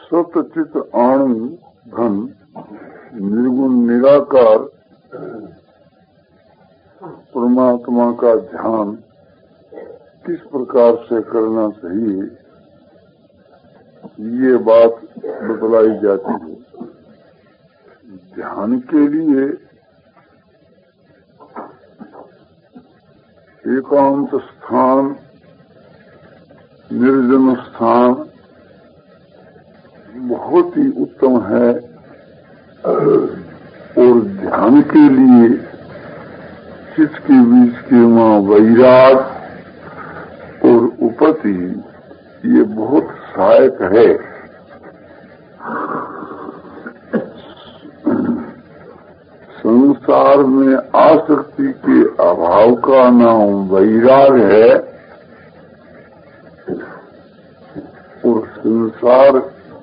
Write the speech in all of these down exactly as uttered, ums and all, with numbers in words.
सतचित आनंद घन निर्गुण निराकार परमात्मा का ध्यान किस प्रकार से करना चाहिए, ये बात बतलाई जाती है। ध्यान के लिए एकांत स्थान, निर्जन स्थान बहुत ही उत्तम है, और ध्यान के लिए चित्त के बीच के वहाँ वैराग और उपति ये बहुत सहायक है। संसार में आसक्ति के अभाव का नाम वैराग है, और संसार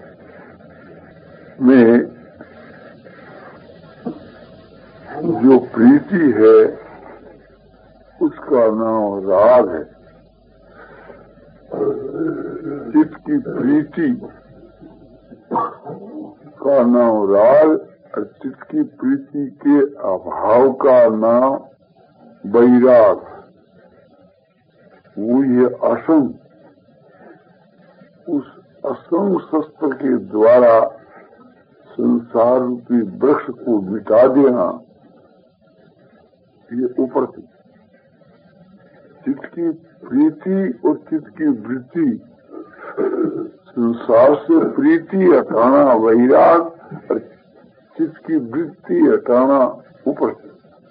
में जो प्रीति है उसका नाम राग है। चित्त की प्रीति का नाम राग और चित्त की प्रीति के अभाव का नाम वैराग। वो ये असंग, उस असंग शस्त्र के द्वारा संसार रूपी वृक्ष को मिटा देना, ये ऊपर थी। चित्त की प्रीति और चित्त की वृत्ति, संसार से प्रीति हटाना वैराग और चित्त की वृत्ति हटाना ऊपर से।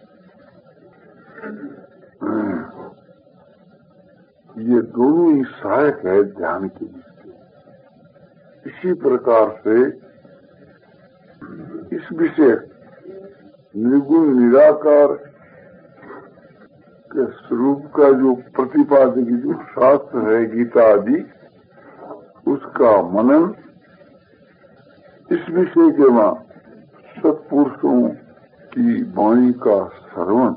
ये दोनों ही सहायक है ध्यान के लिए। इसी प्रकार से इस विषय निर्गुण निराकार के स्वरूप का जो प्रतिपादक जो शास्त्र है गीता आदि, उसका मनन, इस विषय के वहाँ सत्पुरुषों की वाणी का श्रवण,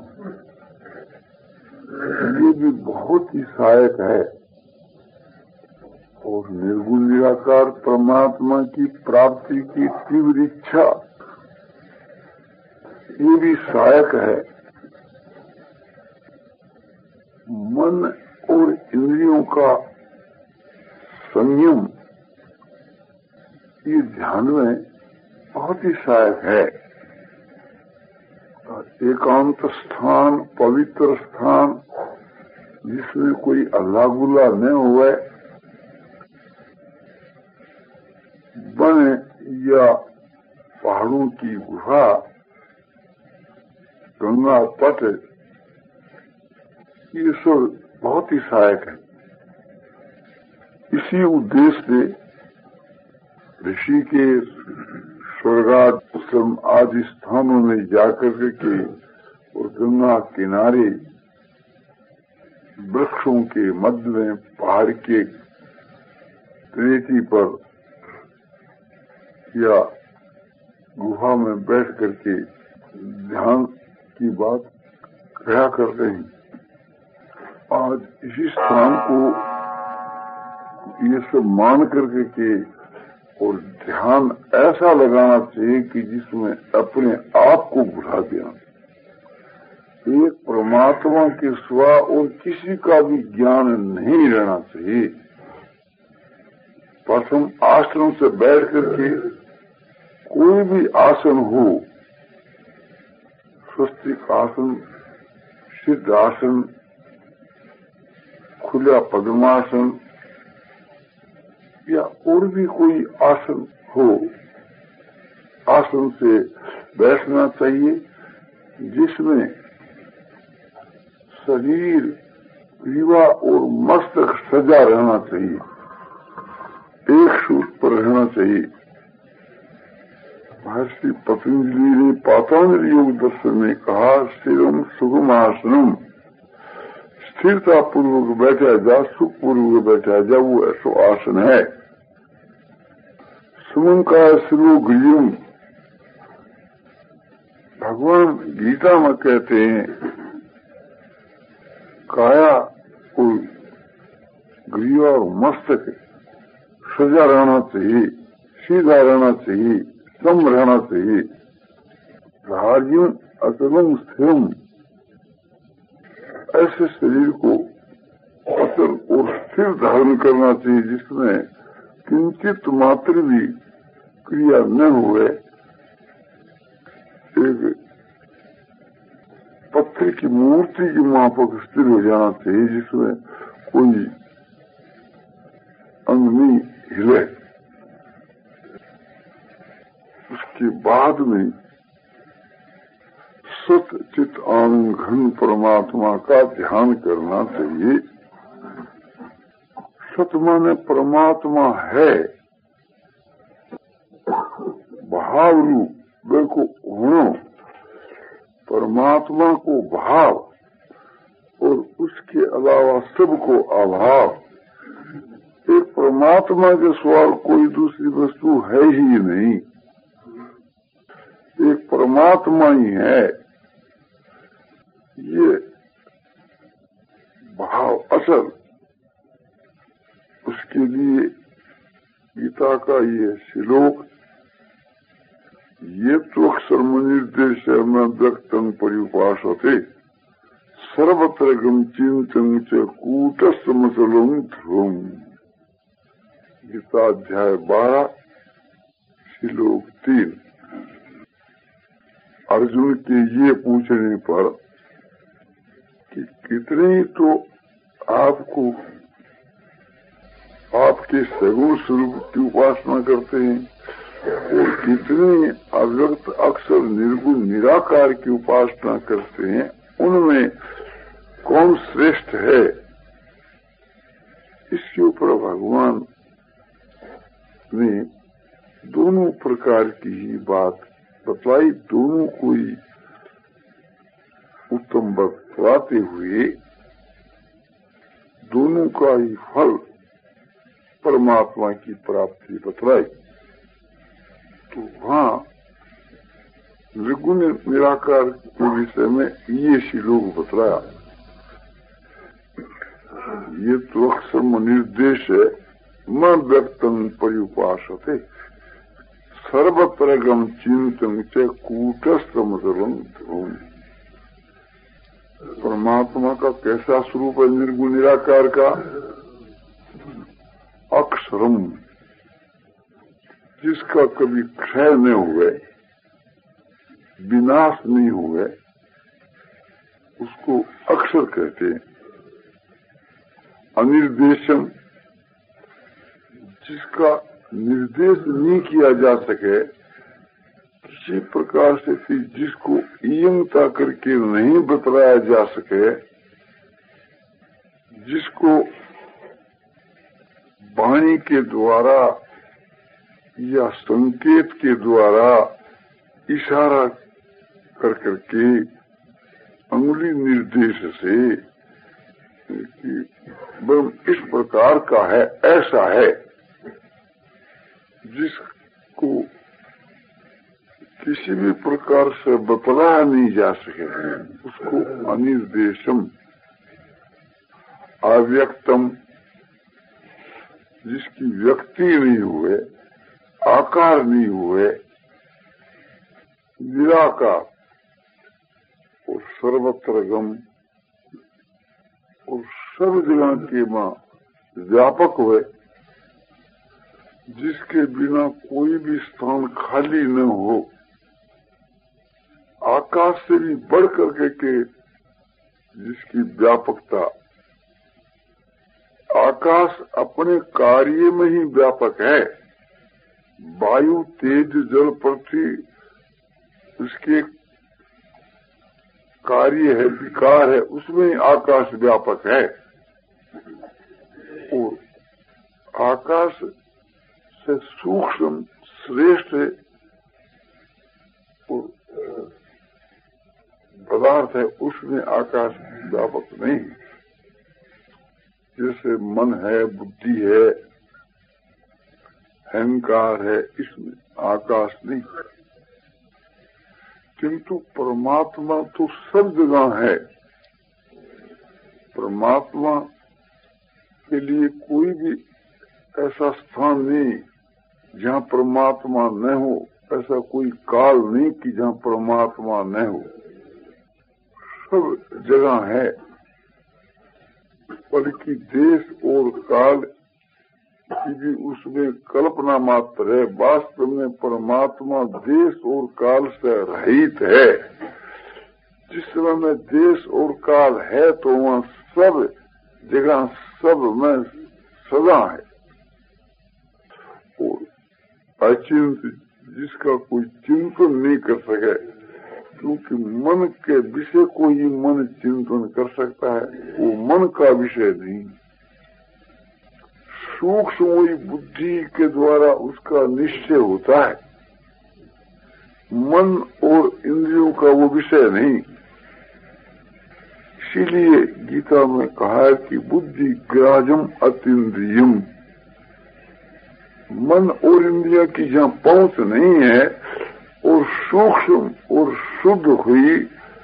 ये भी बहुत ही सहायक है। और निर्गुण निराकार परमात्मा की प्राप्ति की तीव्र इच्छा, ये भी सहायक है। मन और इंद्रियों का संयम ये ध्यान में बहुत ही सहायक है। एकांत स्थान, पवित्र स्थान, जिसमें कोई अल्लाह गुल्ला न हुए, वन या पहाड़ों की गुफा, गंगा तट, ये सब बहुत ही सहायक है। इसी उद्देश्य से ऋषिकेश, स्वर्गाश्रम आदि स्थानों में जाकर के और गंगा किनारे वृक्षों के मध्य में पहाड़ के तलेटी पर या गुफा में बैठ करके ध्यान की बात कहा करते हैं। आज इसी स्थान को ये सब मान करके के और ध्यान ऐसा लगाना चाहिए कि जिसमें अपने आप को भुला देना। एक परमात्मा के सिवा और किसी का भी ज्ञान नहीं रहना चाहिए। प्रथम आश्रम से बैठ करके कोई भी आसन हो, स्वस्तिक आसन, सिद्ध आसन, खुला पद्मासन या और भी कोई आसन हो, आसन से बैठना चाहिए जिसमें शरीर, ग्रीवा और मस्तक सजा रहना चाहिए, एक सूत्र पर रहना चाहिए। महर्षि पतंजलि ने पातंजलि योग दर्शन में कहा, स्थिरम सुगमासनम, स्थिरता पूर्वक बैठा जा, सुख पूर्वक बैठा जा, वो ऐसो आसन है। सुमंका श्रो गृहम, भगवान गीता में कहते हैं काया और ग्रीवा और मस्तक सजा रहना चाहिए, सीधा रहना चाहिए, सम रहना चाहिए। धार्यम अचलम स्थिरम, ऐसे शरीर को अचल और स्थिर धारण करना चाहिए जिसमें किंचित मात्र भी क्रिया न हुए। एक पत्थर की मूर्ति की माफक स्थिर हो जाना चाहिए जिसमें कोई अंग नहीं हिले। उसके बाद में सत चित आनंद घन परमात्मा का ध्यान करना चाहिए। सत माने परमात्मा है, भाव रूप देखो होना, परमात्मा को भाव और उसके अलावा सबको अभाव। एक परमात्मा के सवाल कोई दूसरी वस्तु है ही नहीं, एक परमात्मा ही है। ये भाव असल, उसके लिए गीता का ये श्लोक, ये तो अक्षर निर्देश में व्यक्तम पर्युपासते सर्वत्र गम चिंतन च कूटस्थमचलम ध्रुवम। गीता अध्याय बारह श्लोक तीन। अर्जुन के ये पूछने पर कि कितने तो आपको आपके सगुण स्वरूप की उपासना करते हैं और कितने अव्यक्त अक्षर निर्गुण निराकार की उपासना करते हैं, उनमें कौन श्रेष्ठ है? इसके ऊपर भगवान ने दोनों प्रकार की ही बात बतलाई। दोनों को ही उत्तम बतलाते हुए दोनों का ही फल परमात्मा की प्राप्ति बतलाई। तो वहाँ निर्गुण निराकार के विषय में ये श्लोक बतलाया। ये तो अक्षर निर्देश है, न व्यक्तम पर्युपासते सर्वत्र गम चिंतन च कूटस्थमचलम ध्रुवम। परमात्मा का कैसा स्वरूप है निर्गुण निराकार का? अक्षरम, जिसका कभी क्षय न हुए, विनाश नहीं हुए, उसको अक्षर कहते हैं। अनिर्देशम, जिसका निर्देश नहीं किया जा सके किसी प्रकार से, जिसको इयंता करके नहीं बतलाया जा सके, जिसको वाणी के द्वारा या संकेत के द्वारा इशारा कर करके अंगुली निर्देश से कि इस प्रकार का है, ऐसा है, जिसको किसी भी प्रकार से बतलाया नहीं जा सके, उसको अनिर्देशम। अव्यक्तम, जिसकी व्यक्ति नहीं हुए, आकार नहीं हुए, निराकार और सर्वत्र गम और सब जगह के मां व्यापक हुए, जिसके बिना कोई भी स्थान खाली न हो, आकाश से भी बढ़ करके के जिसकी व्यापकता, आकाश अपने कार्य में ही व्यापक है। वायु, तेज, जल, पृथ्वी उसके कार्य है, विकार है, उसमें आकाश व्यापक है। और आकाश से सूक्ष्म श्रेष्ठ और पदार्थ है, उसमें आकाश व्यापक नहीं। जैसे मन है, बुद्धि है, अहंकार है, इसमें आकाश नहीं। किंतु परमात्मा तो सब जगह है। परमात्मा के लिए कोई भी ऐसा स्थान नहीं जहाँ परमात्मा न हो, ऐसा कोई काल नहीं कि जहाँ परमात्मा न हो, सब जगह है। बल्कि देश और काल की भी उसमें कल्पना मात्र है। वास्तव में परमात्मा देश और काल से रहित है। जिस समय में देश और काल है तो वहाँ सब जगह सब में सदा है। और अचिंत जिसका कोई चिंतन नहीं कर सके, क्योंकि मन के विषय को ही मन चिंतन कर सकता है, वो मन का विषय नहीं। सूक्ष्म हुई बुद्धि के द्वारा उसका निश्चय होता है, मन और इंद्रियों का वो विषय नहीं। इसीलिए गीता में कहा है कि बुद्धि ग्राह्यम अतीन्द्रियम। मन और इंद्रिया की जहाँ पहुंच नहीं है और सूक्ष्म और शुद्ध हुई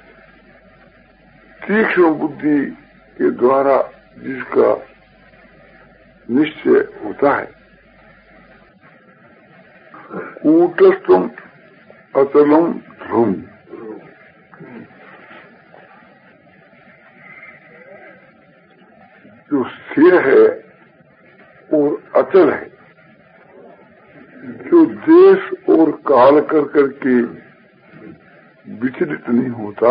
तीक्ष्ण बुद्धि के द्वारा जिसका निश्चय होता है। कूटस्थम अचलम ध्रुव। जो स्थिर है और अचल है, जो देश और काल कर करके विचलित नहीं होता।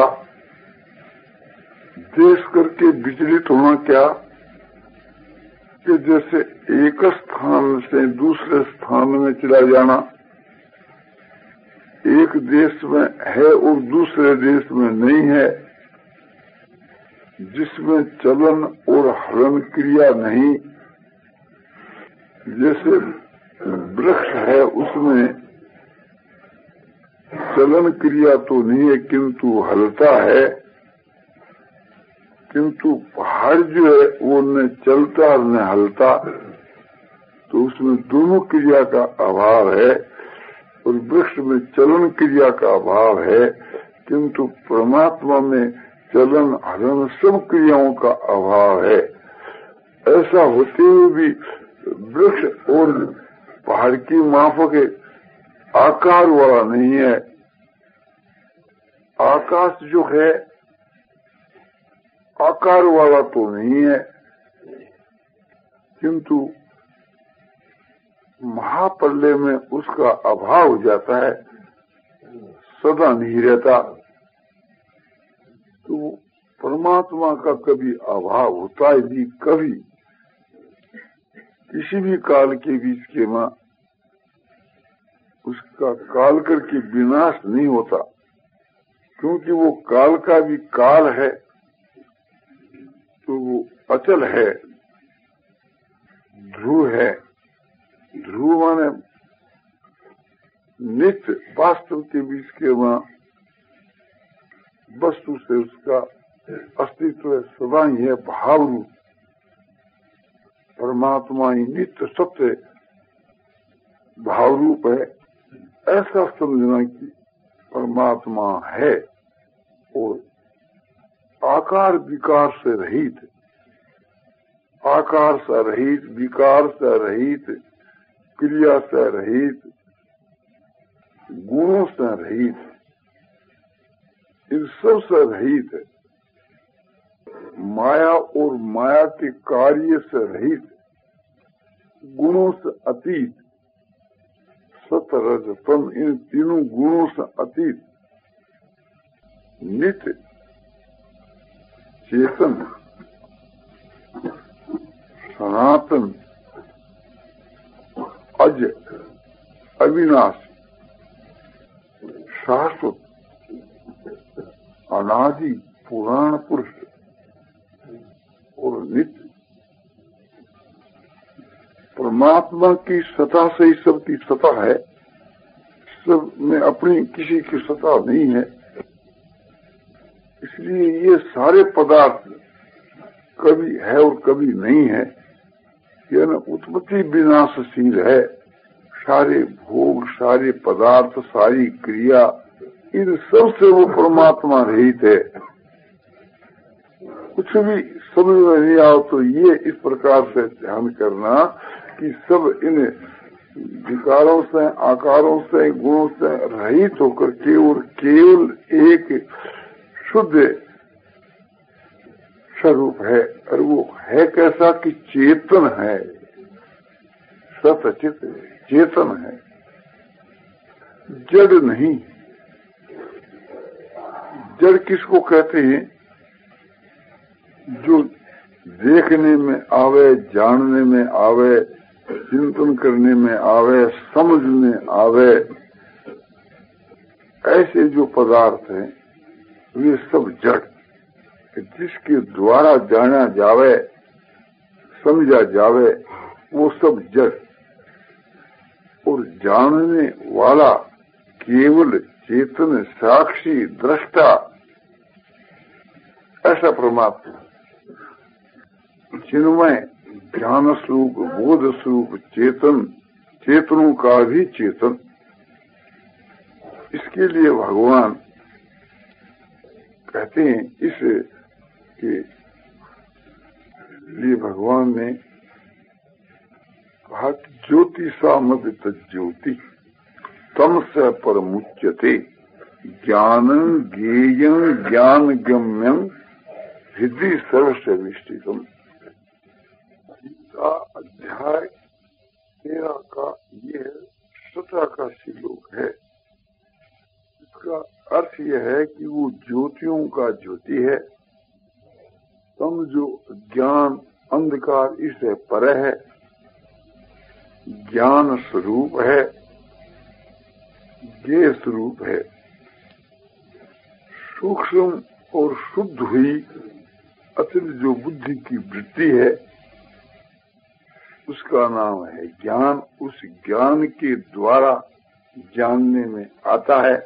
देश करके विचलित होना क्या कि जैसे एक स्थान से दूसरे स्थान में चला जाना, एक देश में है और दूसरे देश में नहीं है, जिसमें चलन और हलन क्रिया नहीं। जैसे वृक्ष है उसमें चलन क्रिया तो नहीं है किंतु हलता है, किंतु पहाड़ जो है वो न चलता और न हलता, तो उसमें दोनों क्रिया का अभाव है। और वृक्ष में चलन क्रिया का अभाव है, किंतु परमात्मा में चलन हलन सब क्रियाओं का अभाव है। ऐसा होते हुए भी वृक्ष और पहाड़ की माफक आकार वाला नहीं है। आकाश जो है आकार वाला तो नहीं है, किंतु महाप्रलय में उसका अभाव हो जाता है, सदा नहीं रहता। तो परमात्मा का कभी अभाव होता है भी, कभी किसी भी काल के बीच के में उसका काल करके विनाश नहीं होता, क्योंकि वो काल का भी काल है, तो वो अचल है, ध्रुव है। ध्रुव माने नित्य वास्तव के बीच के वहां वस्तु से उसका अस्तित्व सदा ही है, भाव रूप। परमात्मा ही नित्य सत्य भाव रूप है। ऐसा समझना कि परमात्मा है और आकार विकार से रहित, आकार से रहित, विकार से रहित, क्रिया से रहित, गुणों से रहित, इन सब से रहित है। माया और माया के कार्य से रहित, गुणों से अतीत, सत रज तम, इन तीनों गुणों से अतीत, नित्य चेतन, सनातन, अज, अविनाशी, शाश्वत, अनादि, पुराण पुरुष और नित्य। परमात्मा की सत्ता से ही सबकी सत्ता है, सब में अपनी किसी की सत्ता नहीं है। इसलिए ये सारे पदार्थ कभी है और कभी नहीं है, यह न उत्पत्ति विनाशशील है। सारे भोग, सारे पदार्थ, सारी क्रिया, इन सब से वो परमात्मा रहित है। कुछ भी समझ में नहीं आओ तो ये इस प्रकार से ध्यान करना कि सब इन विकारों से, आकारों से, गुणों से रहित होकर के और केवल एक शुद्ध स्वरूप है। और वो है कैसा कि चेतन है, सचित चेतन है, जड़ नहीं। जड़ किसको कहते हैं? जो देखने में आवे, जानने में आवे, चिंतन करने में आवे, समझ में आवे, ऐसे जो पदार्थ हैं वे सब जड़, जिसके द्वारा जाना जावे, समझा जावे, वो सब जड़। और जानने वाला केवल चेतन, साक्षी, दृष्टा, ऐसा परमात्मा, जिनमें ज्ञान स्वरूप, बोध स्वरूप, चेतन, चेतनों का भी चेतन। इसके लिए भगवान कहते हैं, इस के लिए भगवान ने कहा कि ज्योति सामद तज्ज्योति तम से परमुच्यते ज्ञानं ज्ञेयं ज्ञान गम्यं हृदय सर्वस्विष्टितम। अध्याय तेरह का ये सत्रह श्लोक है। इसका अर्थ यह है कि वो ज्योतियों का ज्योति है, तम जो ज्ञान अंधकार इससे परे है, ज्ञान स्वरूप है, ज्ञेय स्वरूप है, सूक्ष्म और शुद्ध हुई अतिल जो बुद्धि की वृत्ति है उसका नाम है ज्ञान। उस ज्ञान के द्वारा जानने में आता है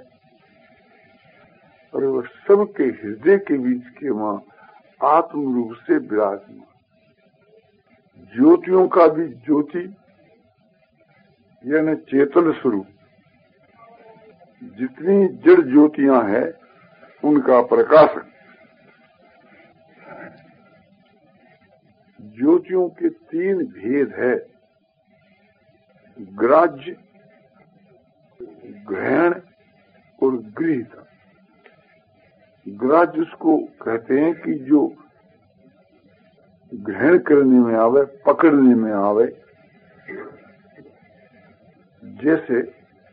और वह सबके हृदय के बीच के मां आत्म रूप से विराजमान। ज्योतियों का भी ज्योति यानी चेतन स्वरूप, जितनी जड़ ज्योतियां हैं उनका प्रकाशक। ज्योतियों के तीन भेद है, ग्राह्य, ग्रहण और गृहीता। ग्राह्य उसको कहते हैं कि जो ग्रहण करने में आवे, पकड़ने में आवे, जैसे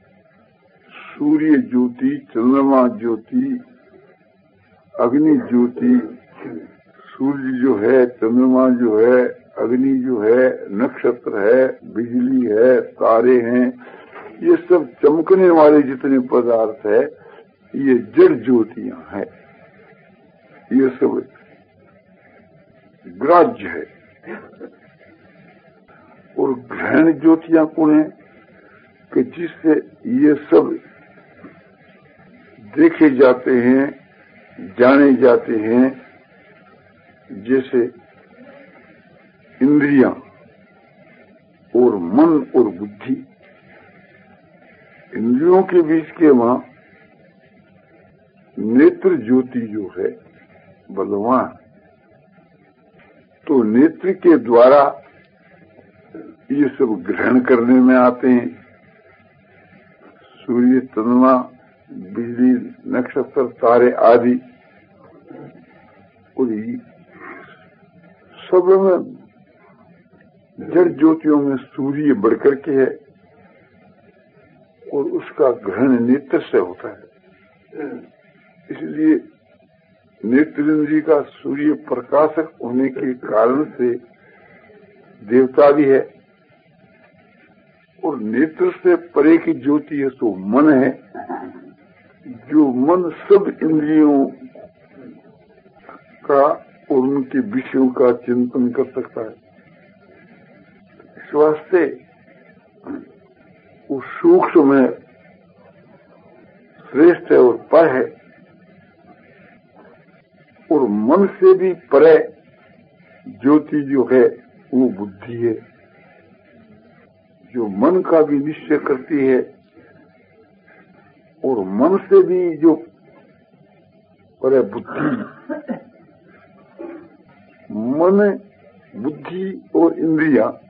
सूर्य ज्योति, चंद्रमा ज्योति, अग्नि ज्योति। सूर्य जो है, चंद्रमा जो है, अग्नि जो है, नक्षत्र है, बिजली है, तारे हैं, ये सब चमकने वाले जितने पदार्थ है ये जड़ ज्योतियां हैं। ये सब ग्राह्य है। और ग्रहण ज्योतियां कौन है कि जिससे ये सब देखे जाते हैं, जाने जाते हैं, जैसे इंद्रियां और मन और बुद्धि। इंद्रियों के बीच के वहां नेत्र ज्योति जो है बलवान, तो नेत्र के द्वारा ये सब ग्रहण करने में आते हैं। सूर्य, चंद्रमा, बिजली, नक्षत्र, तारे आदि। और सब में जड़ ज्योतियों में सूर्य बढ़कर के है और उसका ग्रहण नेत्र से होता है। इसलिए नेत्र इंद्रिय का सूर्य प्रकाशक होने के कारण से देवता भी है। और नेत्र से परे की ज्योति है तो मन है, जो मन सब इंद्रियों का और उनके विषयों का चिंतन कर सकता है। इस वास्ते वो सूक्ष्म में श्रेष्ठ है और पर है। और मन से भी परे ज्योति जो है वो बुद्धि है, जो मन का भी निश्चय करती है। और मन से भी जो परे बुद्धि, मन, बुद्धि और इंद्रियां